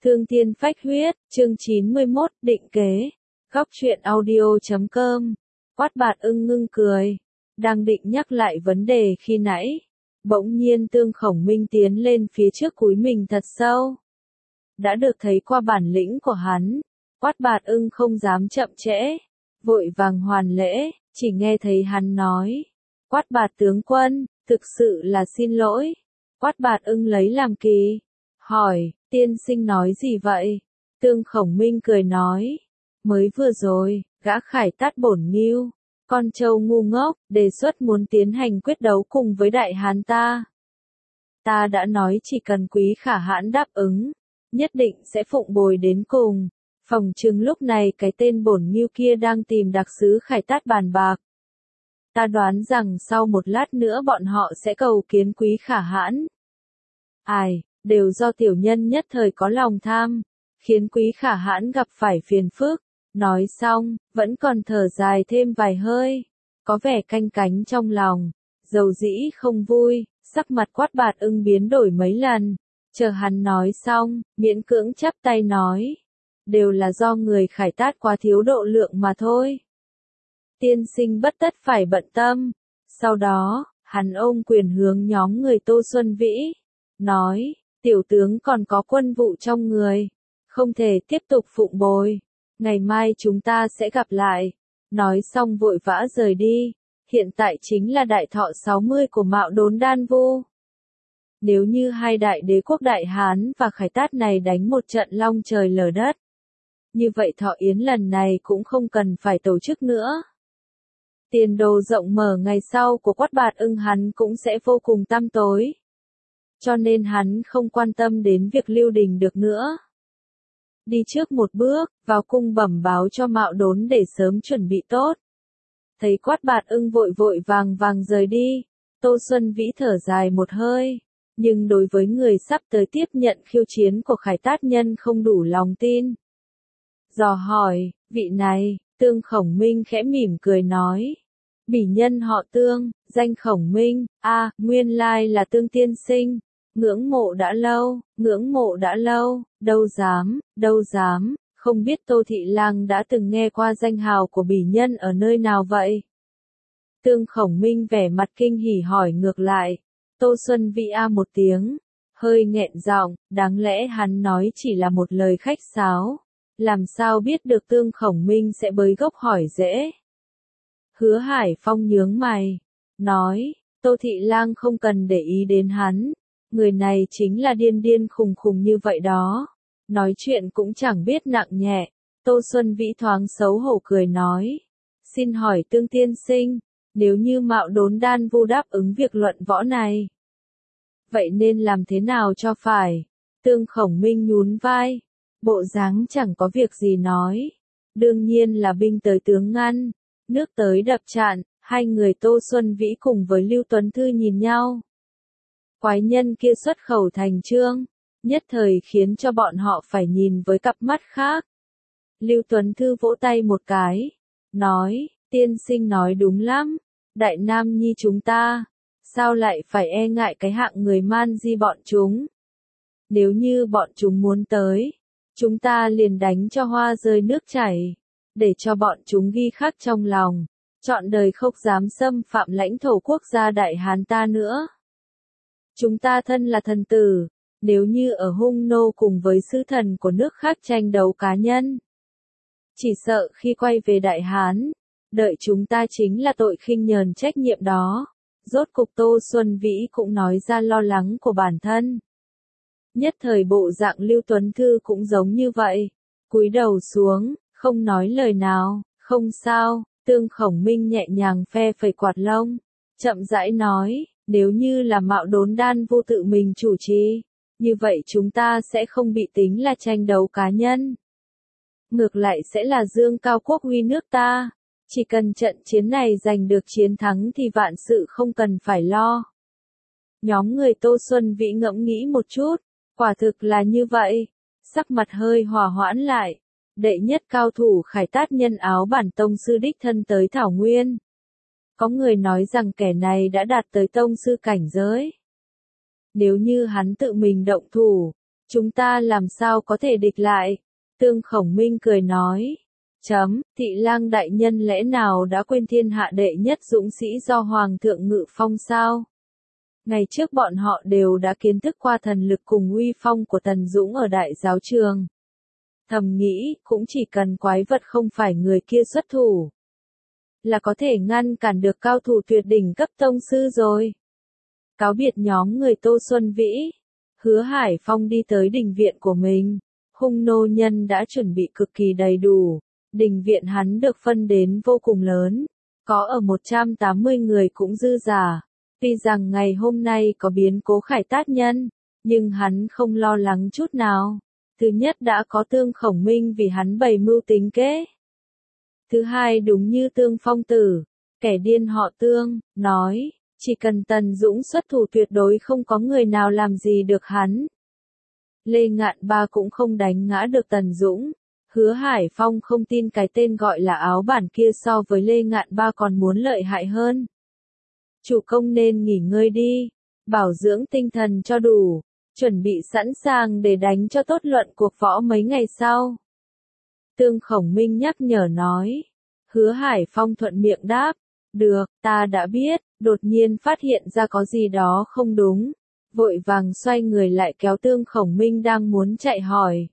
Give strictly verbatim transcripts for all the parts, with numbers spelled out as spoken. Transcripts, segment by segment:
Thương thiên phách huyết, chương chín mươi mốt, định kế. Góc truyện audio chấm com. Quát Bạt Ưng ngưng cười. Đang định nhắc lại vấn đề khi nãy. Bỗng nhiên Tương Khổng Minh tiến lên phía trước cúi mình thật sâu. Đã được thấy qua bản lĩnh của hắn. Quát Bạt Ưng không dám chậm trễ. Vội vàng hoàn lễ, chỉ nghe thấy hắn nói. Quát Bạt tướng quân, thực sự là xin lỗi. Quát Bạt Ưng lấy làm kỳ. Hỏi, tiên sinh nói gì vậy? Tương Khổng Minh cười nói. Mới vừa rồi, gã Khải Tát bổn Ngưu, con trâu ngu ngốc, đề xuất muốn tiến hành quyết đấu cùng với đại hán ta. Ta đã nói chỉ cần Quý Khả Hãn đáp ứng, nhất định sẽ phụng bồi đến cùng. Phỏng chừng lúc này cái tên bổn Ngưu kia đang tìm đặc sứ Khải Tát bàn bạc. Ta đoán rằng sau một lát nữa bọn họ sẽ cầu kiến Quý Khả Hãn. Ai, đều do tiểu nhân nhất thời có lòng tham, khiến Quý Khả Hãn gặp phải phiền phức. Nói xong, vẫn còn thở dài thêm vài hơi, có vẻ canh cánh trong lòng, dầu dĩ không vui, sắc mặt Quát Bạt Ưng biến đổi mấy lần, chờ hắn nói xong, miễn cưỡng chắp tay nói, đều là do người Khải Tát quá thiếu độ lượng mà thôi. Tiên sinh bất tất phải bận tâm. Sau đó, hắn ôm quyền hướng nhóm người Tô Xuân Vĩ, nói, tiểu tướng còn có quân vụ trong người, không thể tiếp tục phụng bồi. Ngày mai chúng ta sẽ gặp lại. Nói xong vội vã rời đi. Hiện tại chính là đại thọ sáu mươi của Mạo Đốn Đan Vu. Nếu như hai đại đế quốc Đại Hán và Khải Tát này đánh một trận long trời lở đất, như vậy thọ yến lần này cũng không cần phải tổ chức nữa. Tiền đồ rộng mở ngày sau của Quát Bạt Ưng hắn cũng sẽ vô cùng tăm tối. Cho nên hắn không quan tâm đến việc lưu đình được nữa. Đi trước một bước, vào cung bẩm báo cho Mạo Đốn để sớm chuẩn bị tốt. Thấy Quát Bạt Ưng vội vội vàng vàng rời đi, Tô Xuân Vĩ thở dài một hơi, nhưng đối với người sắp tới tiếp nhận khiêu chiến của Khải Tát nhân không đủ lòng tin. Dò hỏi, vị này, Tương Khổng Minh khẽ mỉm cười nói. Bỉ nhân họ Tương, danh Khổng Minh, a, nguyên lai là Tương tiên sinh. Ngưỡng mộ đã lâu, ngưỡng mộ đã lâu, đâu dám, đâu dám, không biết Tô Thị Lang đã từng nghe qua danh hào của bỉ nhân ở nơi nào vậy? Tương Khổng Minh vẻ mặt kinh hỉ hỏi ngược lại. Tô Xuân Vĩ a một tiếng, hơi nghẹn giọng, đáng lẽ hắn nói chỉ là một lời khách sáo, làm sao biết được Tương Khổng Minh sẽ bới gốc hỏi dễ. Hứa Hải Phong nhướng mày, nói, Tô Thị Lang không cần để ý đến hắn. Người này chính là điên điên khùng khùng như vậy đó. Nói chuyện cũng chẳng biết nặng nhẹ. Tô Xuân Vĩ thoáng xấu hổ cười nói. Xin hỏi Tương tiên sinh, nếu như Mạo Đốn Đan Vu đáp ứng việc luận võ này, vậy nên làm thế nào cho phải? Tương Khổng Minh nhún vai. Bộ dáng chẳng có việc gì nói. Đương nhiên là binh tới tướng ngăn, nước tới đập trạn. Hai người Tô Xuân Vĩ cùng với Lưu Tuấn Thư nhìn nhau. Quái nhân kia xuất khẩu thành chương, nhất thời khiến cho bọn họ phải nhìn với cặp mắt khác. Lưu Tuấn Thư vỗ tay một cái, nói, tiên sinh nói đúng lắm, Đại Nam Nhi chúng ta, sao lại phải e ngại cái hạng người man di bọn chúng? Nếu như bọn chúng muốn tới, chúng ta liền đánh cho hoa rơi nước chảy, để cho bọn chúng ghi khắc trong lòng, trọn đời không dám xâm phạm lãnh thổ quốc gia Đại Hán ta nữa. Chúng ta thân là thần tử, nếu như ở hung nô cùng với sứ thần của nước khác tranh đấu cá nhân, chỉ sợ khi quay về Đại Hán, đợi chúng ta chính là tội khinh nhờn trách nhiệm đó. Rốt cục Tô Xuân Vĩ cũng nói ra lo lắng của bản thân. Nhất thời bộ dạng Lưu Tuấn Thư cũng giống như vậy, cúi đầu xuống, không nói lời nào. Không sao, Tương Khổng Minh nhẹ nhàng phe phẩy quạt lông, chậm rãi nói. Nếu như là Mạo Đốn Đan Vu tự mình chủ trì, như vậy chúng ta sẽ không bị tính là tranh đấu cá nhân. Ngược lại sẽ là dương cao quốc huy nước ta. Chỉ cần trận chiến này giành được chiến thắng thì vạn sự không cần phải lo. Nhóm người Tô Xuân Vĩ ngẫm nghĩ một chút, quả thực là như vậy. Sắc mặt hơi hòa hoãn lại. Đệ nhất cao thủ Khải Tát nhân áo bản tông sư đích thân tới Thảo Nguyên. Có người nói rằng kẻ này đã đạt tới tông sư cảnh giới. Nếu như hắn tự mình động thủ, Chúng ta làm sao có thể địch lại? Tương Khổng Minh cười nói. Chấm, Thị Lang đại nhân lẽ nào đã quên thiên hạ đệ nhất dũng sĩ do Hoàng thượng ngự phong sao? Ngày trước bọn họ đều đã kiến thức qua thần lực cùng uy phong của Tần Dũng ở đại giáo trường. Thầm nghĩ, cũng chỉ cần quái vật không phải người kia xuất thủ, là có thể ngăn cản được cao thủ tuyệt đỉnh cấp tông sư rồi. Cáo biệt nhóm người Tô Xuân Vĩ, Hứa Hải Phong đi tới đình viện của mình. Hung nô nhân đã chuẩn bị cực kỳ đầy đủ. Đình viện hắn được phân đến vô cùng lớn, có ở một trăm tám mươi người cũng dư giả. Tuy rằng ngày hôm nay có biến cố Khải Tát nhân, nhưng hắn không lo lắng chút nào. Thứ nhất đã có Tương Khổng Minh vì hắn bày mưu tính kế. Thứ hai đúng như Tương Phong Tử, kẻ điên họ Tương, nói, chỉ cần Tần Dũng xuất thủ tuyệt đối không có người nào làm gì được hắn. Lê Ngạn Ba cũng không đánh ngã được Tần Dũng. Hứa Hải Phong không tin cái tên gọi là áo bản kia so với Lê Ngạn Ba còn muốn lợi hại hơn. Chủ công nên nghỉ ngơi đi, bảo dưỡng tinh thần cho đủ, chuẩn bị sẵn sàng để đánh cho tốt luận cuộc võ mấy ngày sau. Tương Khổng Minh nhắc nhở nói. Hứa Hải Phong thuận miệng đáp, được, ta đã biết, đột nhiên phát hiện ra có gì đó không đúng. Vội vàng xoay người lại kéo Tương Khổng Minh đang muốn chạy hỏi.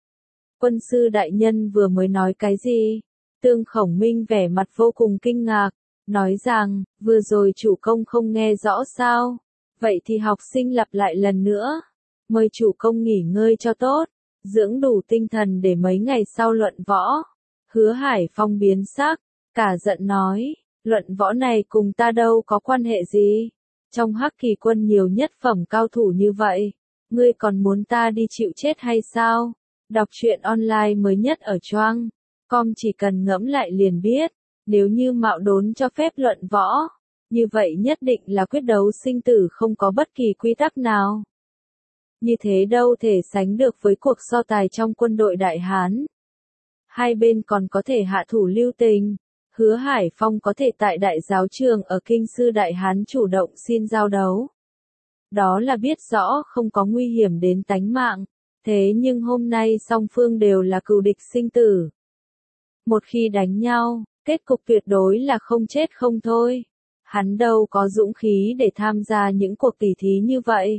Quân sư đại nhân vừa mới nói cái gì? Tương Khổng Minh vẻ mặt vô cùng kinh ngạc, nói rằng, vừa rồi chủ công không nghe rõ sao? Vậy thì học sinh lặp lại lần nữa. Mời chủ công nghỉ ngơi cho tốt, dưỡng đủ tinh thần để mấy ngày sau luận võ. Hứa Hải Phong biến sắc, cả giận nói, luận võ này cùng ta đâu có quan hệ gì? Trong Hắc Kỳ quân nhiều nhất phẩm cao thủ như vậy, ngươi còn muốn ta đi chịu chết hay sao? Đọc truyện online mới nhất ở Choang com chỉ cần ngẫm lại liền biết, nếu như Mạo Đốn cho phép luận võ, như vậy nhất định là quyết đấu sinh tử không có bất kỳ quy tắc nào. Như thế đâu thể sánh được với cuộc so tài trong quân đội Đại Hán. Hai bên còn có thể hạ thủ lưu tình. Hứa Hải Phong có thể tại đại giáo trường ở Kinh Sư Đại Hán chủ động xin giao đấu. Đó là biết rõ không có nguy hiểm đến tánh mạng. Thế nhưng hôm nay song phương đều là cừu địch sinh tử. Một khi đánh nhau, kết cục tuyệt đối là không chết không thôi. Hắn đâu có dũng khí để tham gia những cuộc tỉ thí như vậy.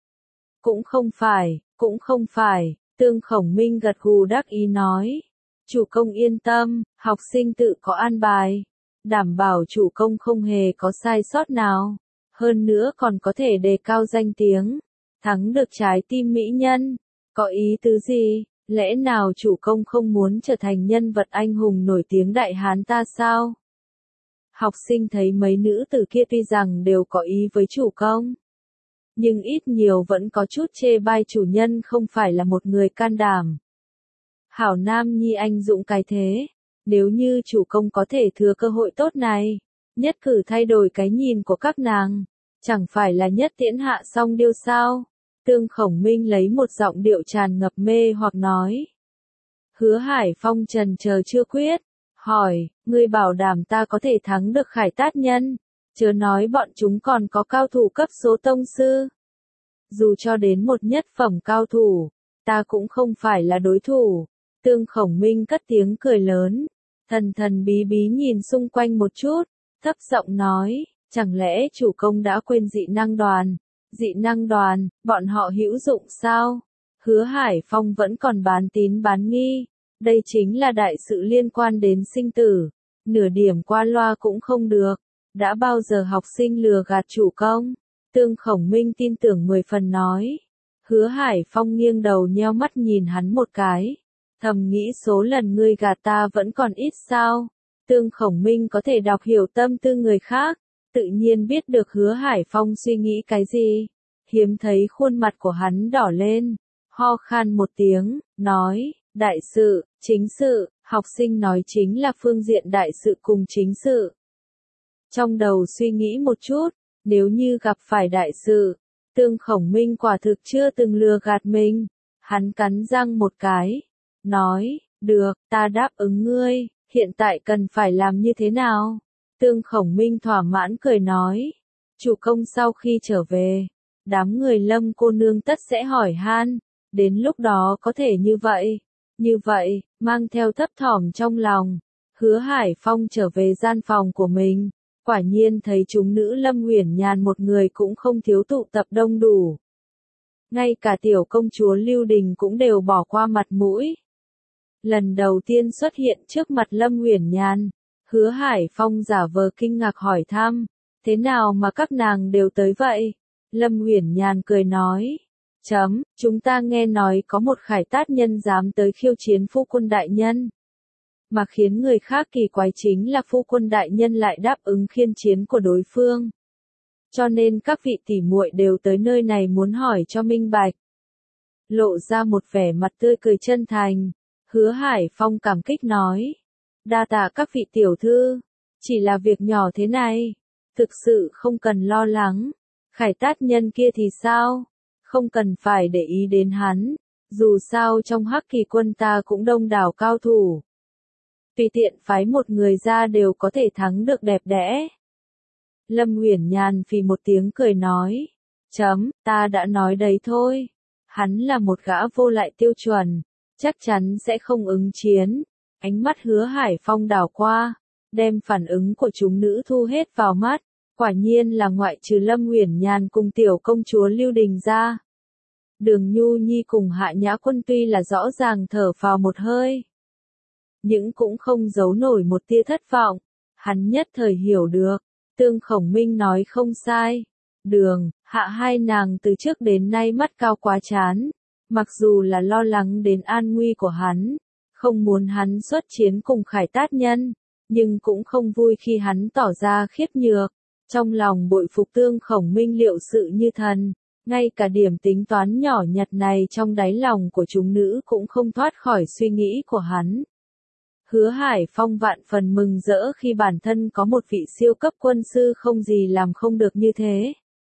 Cũng không phải, cũng không phải, Tương Khổng Minh gật gù đắc ý nói. Chủ công yên tâm, học sinh tự có an bài. Đảm bảo chủ công không hề có sai sót nào. Hơn nữa còn có thể đề cao danh tiếng. Thắng được trái tim mỹ nhân. Có ý tứ gì? Lẽ nào chủ công không muốn trở thành nhân vật anh hùng nổi tiếng Đại Hán ta sao? Học sinh thấy mấy nữ tử kia tuy rằng đều có ý với chủ công, nhưng ít nhiều vẫn có chút chê bai chủ nhân không phải là một người can đảm. Hảo nam nhi anh dũng cái thế, nếu như chủ công có thể thừa cơ hội tốt này, nhất cử thay đổi cái nhìn của các nàng, chẳng phải là nhất tiễn hạ song điêu sao? Tương Khổng Minh lấy một giọng điệu tràn ngập mê hoặc nói. Hứa Hải Phong trần chờ chưa quyết, hỏi, ngươi bảo đảm ta có thể thắng được Khải Tát nhân, chớ nói bọn chúng còn có cao thủ cấp số tông sư. Dù cho đến một nhất phẩm cao thủ, ta cũng không phải là đối thủ. Tương Khổng Minh cất tiếng cười lớn, thần thần bí bí nhìn xung quanh một chút, thấp giọng nói, chẳng lẽ chủ công đã quên dị năng đoàn? Dị năng đoàn, bọn họ hữu dụng sao? Hứa Hải Phong vẫn còn bán tín bán nghi, đây chính là đại sự liên quan đến sinh tử, nửa điểm qua loa cũng không được. Đã bao giờ học sinh lừa gạt chủ công? Tương Khổng Minh tin tưởng mười phần nói. Hứa Hải Phong nghiêng đầu nheo mắt nhìn hắn một cái, thầm nghĩ số lần ngươi gạt ta vẫn còn ít sao? Tương Khổng Minh có thể đọc hiểu tâm tư người khác, tự nhiên biết được Hứa Hải Phong suy nghĩ cái gì. Hiếm thấy khuôn mặt của hắn đỏ lên, ho khan một tiếng, nói, đại sự, chính sự, học sinh nói chính là phương diện đại sự cùng chính sự. Trong đầu suy nghĩ một chút, nếu như gặp phải đại sự, Tương Khổng Minh quả thực chưa từng lừa gạt mình. Hắn cắn răng một cái, nói, được, ta đáp ứng ngươi, hiện tại cần phải làm như thế nào? Tương Khổng Minh thỏa mãn cười nói, chủ công sau khi trở về, đám người Lâm cô nương tất sẽ hỏi han, Đến lúc đó có thể như vậy, như vậy, mang theo thấp thỏm trong lòng, Hứa Hải Phong trở về gian phòng của mình, quả nhiên thấy chúng nữ Lâm Uyển Nhàn một người cũng không thiếu tụ tập đông đủ. Ngay cả tiểu công chúa Lưu Đình cũng đều bỏ qua mặt mũi. Lần đầu tiên xuất hiện trước mặt Lâm Uyển Nhàn, Hứa Hải Phong giả vờ kinh ngạc hỏi thăm, thế nào mà các nàng đều tới vậy? Lâm Uyển Nhàn cười nói, chấm, chúng ta nghe nói có một khải tát nhân dám tới khiêu chiến phu quân đại nhân. Mà khiến người khác kỳ quái chính là phu quân đại nhân lại đáp ứng khiên chiến của đối phương. Cho nên các vị tỷ muội đều tới nơi này muốn hỏi cho minh bạch. Lộ ra một vẻ mặt tươi cười chân thành, Hứa Hải Phong cảm kích nói, đa tạ các vị tiểu thư, chỉ là việc nhỏ thế này, thực sự không cần lo lắng. Khải tát nhân kia thì sao? Không cần phải để ý đến hắn, dù sao trong Hắc Kỳ quân ta cũng đông đảo cao thủ. Tùy tiện phái một người ra đều có thể thắng được đẹp đẽ. Lâm Uyển Nhàn phì một tiếng cười nói, chấm, ta đã nói đấy thôi. Hắn là một gã vô lại tiêu chuẩn, chắc chắn sẽ không ứng chiến. Ánh mắt Hứa Hải Phong đảo qua, đem phản ứng của chúng nữ thu hết vào mắt. Quả nhiên là ngoại trừ Lâm Uyển Nhàn cùng tiểu công chúa Lưu Đình ra. Đường Nhu Nhi cùng Hạ Nhã Quân tuy là rõ ràng thở phào một hơi, nhưng cũng không giấu nổi một tia thất vọng. Hắn nhất thời hiểu được, Tương Khổng Minh nói không sai. Đường, Hạ hai nàng từ trước đến nay mắt cao quá chán, mặc dù là lo lắng đến an nguy của hắn, không muốn hắn xuất chiến cùng Khải Tát nhân, nhưng cũng không vui khi hắn tỏ ra khiếp nhược. Trong lòng bội phục Tương Khổng Minh liệu sự như thần, ngay cả điểm tính toán nhỏ nhặt này trong đáy lòng của chúng nữ cũng không thoát khỏi suy nghĩ của hắn. Hứa Hải Phong vạn phần mừng rỡ khi bản thân có một vị siêu cấp quân sư không gì làm không được như thế.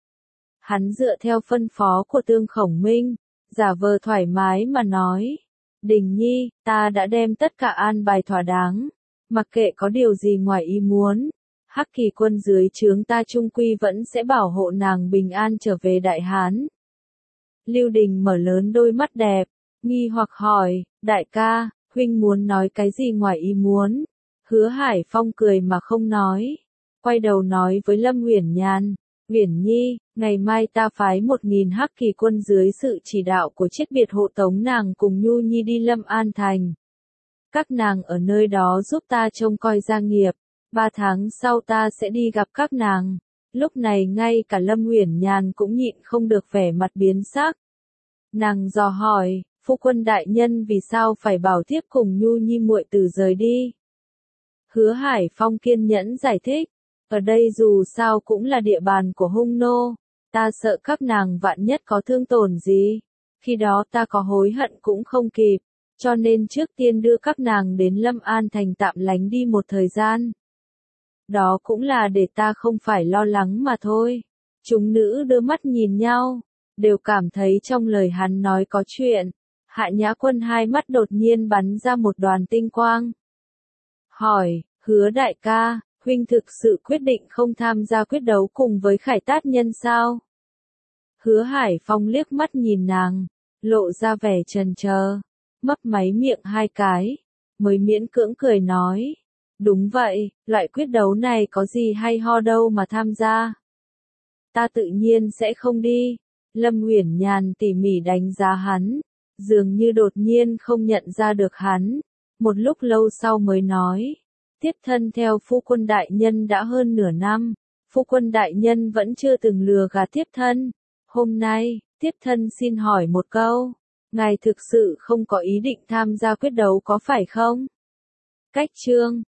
Hắn dựa theo phân phó của Tương Khổng Minh, giả vờ thoải mái mà nói, Đình Nhi, ta đã đem tất cả an bài thỏa đáng, mặc kệ có điều gì ngoài ý muốn. Hắc Kỳ quân dưới trướng ta trung quy vẫn sẽ bảo hộ nàng bình an trở về Đại Hán. Lưu Đình mở lớn đôi mắt đẹp, nghi hoặc hỏi, đại ca, huynh muốn nói cái gì ngoài ý muốn? Hứa Hải Phong cười mà không nói, quay đầu nói với Lâm Uyển Nhàn, Uyển Nhi, ngày mai ta phái một nghìn Hắc Kỳ quân dưới sự chỉ đạo của Chiết Biệt hộ tống nàng cùng Nhu Nhi đi Lâm An Thành. Các nàng ở nơi đó giúp ta trông coi gia nghiệp. Ba tháng sau ta sẽ đi gặp các nàng. Lúc này ngay cả Lâm Uyển Nhàn cũng nhịn không được vẻ mặt biến sắc. Nàng dò hỏi, phu quân đại nhân vì sao phải bảo tiếp cùng Nhu Nhi muội tử rời đi? Hứa Hải Phong kiên nhẫn giải thích, ở đây dù sao cũng là địa bàn của hung nô, ta sợ các nàng vạn nhất có thương tổn gì, khi đó ta có hối hận cũng không kịp, cho nên trước tiên đưa các nàng đến Lâm An Thành tạm lánh đi một thời gian. Đó cũng là để ta không phải lo lắng mà thôi. Chúng nữ đưa mắt nhìn nhau, đều cảm thấy trong lời hắn nói có chuyện. Hạ Nhã Quân hai mắt đột nhiên bắn ra một đoàn tinh quang. Hỏi, Hứa đại ca, huynh thực sự quyết định không tham gia quyết đấu cùng với Khải Tát nhân sao? Hứa Hải Phong liếc mắt nhìn nàng, lộ ra vẻ chần chờ, mấp máy miệng hai cái, mới miễn cưỡng cười nói. Đúng vậy, loại quyết đấu này có gì hay ho đâu mà tham gia. Ta tự nhiên sẽ không đi. Lâm Uyển Nhàn tỉ mỉ đánh giá hắn, dường như đột nhiên không nhận ra được hắn. Một lúc lâu sau mới nói, tiếp thân theo phu quân đại nhân đã hơn nửa năm, phu quân đại nhân vẫn chưa từng lừa gạt tiếp thân. Hôm nay, tiếp thân xin hỏi một câu, ngài thực sự không có ý định tham gia quyết đấu có phải không? Cách chương